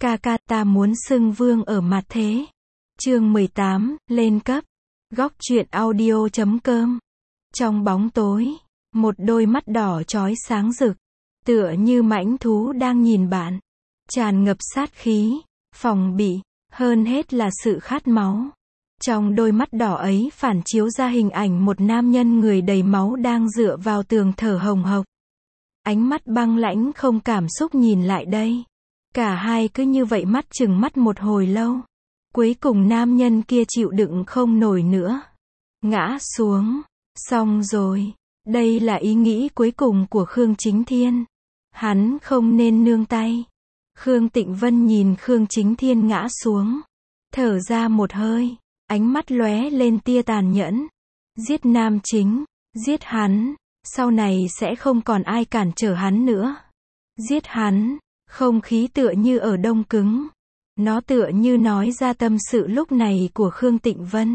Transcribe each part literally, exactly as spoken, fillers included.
Ca ca, ta muốn xưng vương ở mặt thế. Chương mười tám, lên cấp. Góc truyện audio chấm com. Trong bóng tối, một đôi mắt đỏ chói sáng rực, tựa như mãnh thú đang nhìn bạn, tràn ngập sát khí, phòng bị, hơn hết là sự khát máu. Trong đôi mắt đỏ ấy phản chiếu ra hình ảnh một nam nhân người đầy máu đang dựa vào tường thở hồng hộc. Ánh mắt băng lãnh không cảm xúc nhìn lại đây. Cả hai cứ như vậy mắt chừng mắt một hồi lâu. Cuối cùng nam nhân kia chịu đựng không nổi nữa, ngã xuống. Xong rồi. Đây là ý nghĩ cuối cùng của Khương Chính Thiên. Hắn không nên nương tay. Khương Tịnh Vân nhìn Khương Chính Thiên ngã xuống, thở ra một hơi, ánh mắt lóe lên tia tàn nhẫn. Giết nam chính, giết hắn, sau này sẽ không còn ai cản trở hắn nữa. Giết hắn. Không khí tựa như ở đông cứng. Nó tựa như nói ra tâm sự lúc này của Khương Tịnh Vân.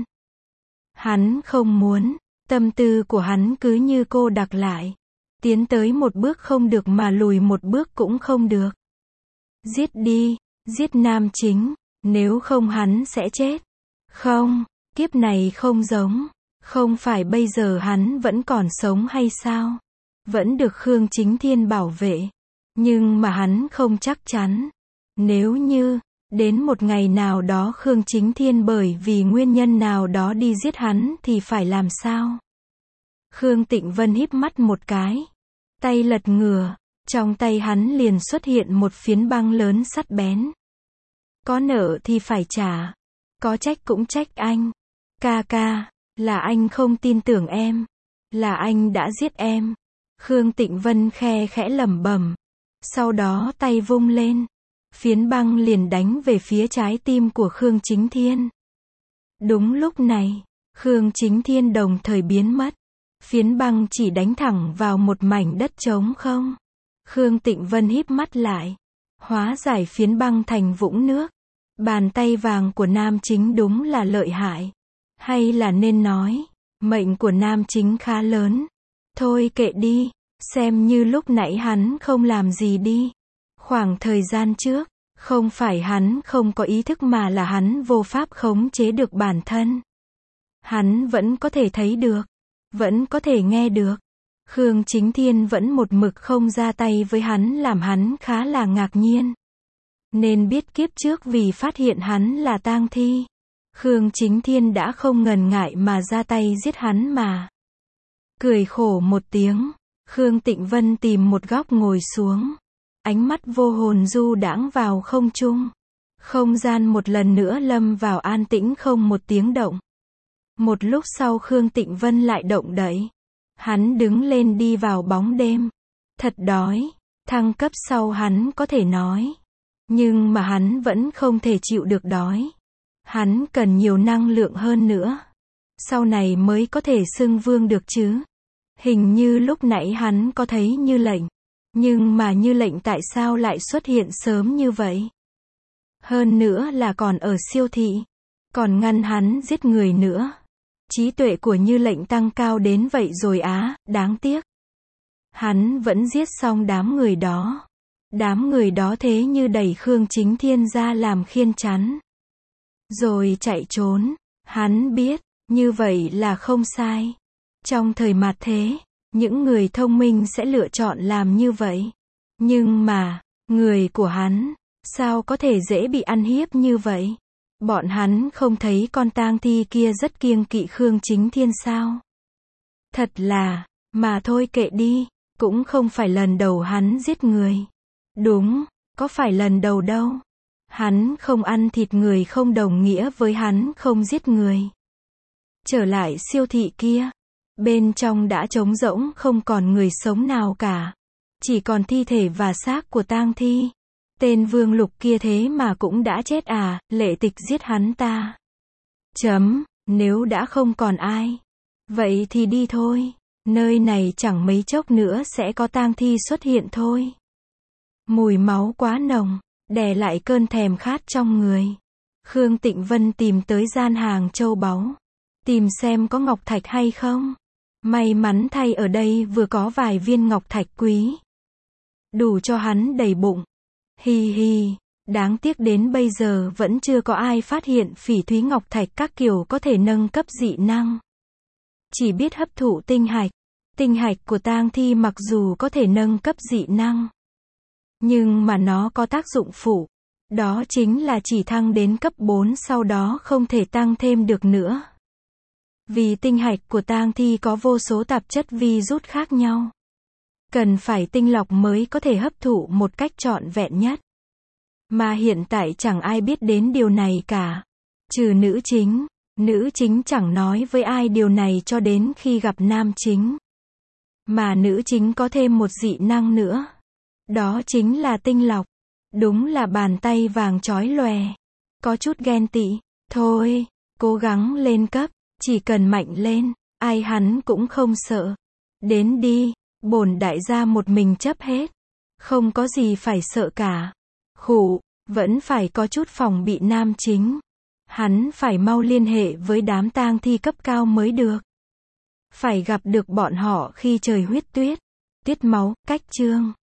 Hắn không muốn, tâm tư của hắn cứ như cô đặc lại. Tiến tới một bước không được mà lùi một bước cũng không được. Giết đi, giết nam chính, nếu không hắn sẽ chết. Không, kiếp này không giống. Không phải bây giờ hắn vẫn còn sống hay sao? Vẫn được Khương Chính Thiên bảo vệ. Nhưng mà hắn không chắc chắn. Nếu như, đến một ngày nào đó Khương Chính Thiên bởi vì nguyên nhân nào đó đi giết hắn thì phải làm sao? Khương Tịnh Vân híp mắt một cái. Tay lật ngửa, trong tay hắn liền xuất hiện một phiến băng lớn sắt bén. Có nợ thì phải trả. Có trách cũng trách anh. Ca ca, là anh không tin tưởng em. Là anh đã giết em. Khương Tịnh Vân khe khẽ lẩm bẩm. Sau đó tay vung lên. Phiến băng liền đánh về phía trái tim của Khương Chính Thiên. Đúng lúc này, Khương Chính Thiên đồng thời biến mất. Phiến băng chỉ đánh thẳng vào một mảnh đất trống không. Khương Tịnh Vân híp mắt lại. Hóa giải phiến băng thành vũng nước. Bàn tay vàng của nam chính đúng là lợi hại. Hay là nên nói, mệnh của nam chính khá lớn. Thôi kệ đi. Xem như lúc nãy hắn không làm gì đi. Khoảng thời gian trước, không phải hắn không có ý thức mà là hắn vô pháp khống chế được bản thân. Hắn vẫn có thể thấy được, vẫn có thể nghe được. Khương Chính Thiên vẫn một mực không ra tay với hắn làm hắn khá là ngạc nhiên. Nên biết kiếp trước vì phát hiện hắn là tang thi, Khương Chính Thiên đã không ngần ngại mà ra tay giết hắn mà. Cười khổ một tiếng. Khương Tịnh Vân tìm một góc ngồi xuống. Ánh mắt vô hồn du đãng vào không trung. Không gian một lần nữa lâm vào an tĩnh không một tiếng động. Một lúc sau Khương Tịnh Vân lại động đậy. Hắn đứng lên đi vào bóng đêm. Thật đói. Thăng cấp sau hắn có thể nói. Nhưng mà hắn vẫn không thể chịu được đói. Hắn cần nhiều năng lượng hơn nữa. Sau này mới có thể xưng vương được chứ. Hình như lúc nãy hắn có thấy Như Lệnh. Nhưng mà Như Lệnh tại sao lại xuất hiện sớm như vậy? Hơn nữa là còn ở siêu thị. Còn ngăn hắn giết người nữa. Trí tuệ của Như Lệnh tăng cao đến vậy rồi á, đáng tiếc. Hắn vẫn giết xong đám người đó. Đám người đó thế như đẩy Khương Chính Thiên ra làm khiên chắn. Rồi chạy trốn. Hắn biết, như vậy là không sai. Trong thời mạt thế, những người thông minh sẽ lựa chọn làm như vậy. Nhưng mà, người của hắn, sao có thể dễ bị ăn hiếp như vậy? Bọn hắn không thấy con tang thi kia rất kiêng kỵ Khương Chính Thiên sao? Thật là, mà thôi kệ đi, cũng không phải lần đầu hắn giết người. Đúng, có phải lần đầu đâu. Hắn không ăn thịt người không đồng nghĩa với hắn không giết người. Trở lại siêu thị kia. Bên trong đã trống rỗng không còn người sống nào cả. Chỉ còn thi thể và xác của tang thi. Tên Vương Lục kia thế mà cũng đã chết à, Lệ Tịch giết hắn ta. Chấm, nếu đã không còn ai. Vậy thì đi thôi. Nơi này chẳng mấy chốc nữa sẽ có tang thi xuất hiện thôi. Mùi máu quá nồng, đè lại cơn thèm khát trong người. Khương Tịnh Vân tìm tới gian hàng châu báu. Tìm xem có ngọc thạch hay không. May mắn thay ở đây vừa có vài viên ngọc thạch quý. Đủ cho hắn đầy bụng. Hi hi, Đáng tiếc đến bây giờ vẫn chưa có ai phát hiện phỉ thúy ngọc thạch các kiểu có thể nâng cấp dị năng. Chỉ biết hấp thụ tinh hạch. Tinh hạch của tang thi mặc dù có thể nâng cấp dị năng, nhưng mà nó có tác dụng phụ. Đó chính là chỉ thăng đến cấp bốn sau đó không thể tăng thêm được nữa. Vì tinh hạch của tang thi có vô số tạp chất virus khác nhau. Cần phải tinh lọc mới có thể hấp thụ một cách trọn vẹn nhất. Mà hiện tại chẳng ai biết đến điều này cả. Trừ nữ chính. Nữ chính chẳng nói với ai điều này cho đến khi gặp nam chính. Mà nữ chính có thêm một dị năng nữa. Đó chính là tinh lọc. Đúng là bàn tay vàng chói lòe. Có chút ghen tị. Thôi, cố gắng lên cấp. Chỉ cần mạnh lên, ai hắn cũng không sợ. Đến đi, bổn đại gia một mình chấp hết. Không có gì phải sợ cả. Khụ, vẫn phải có chút phòng bị nam chính. Hắn phải mau liên hệ với đám tang thi cấp cao mới được. Phải gặp được bọn họ khi trời huyết tuyết. Tiết máu, cách chương.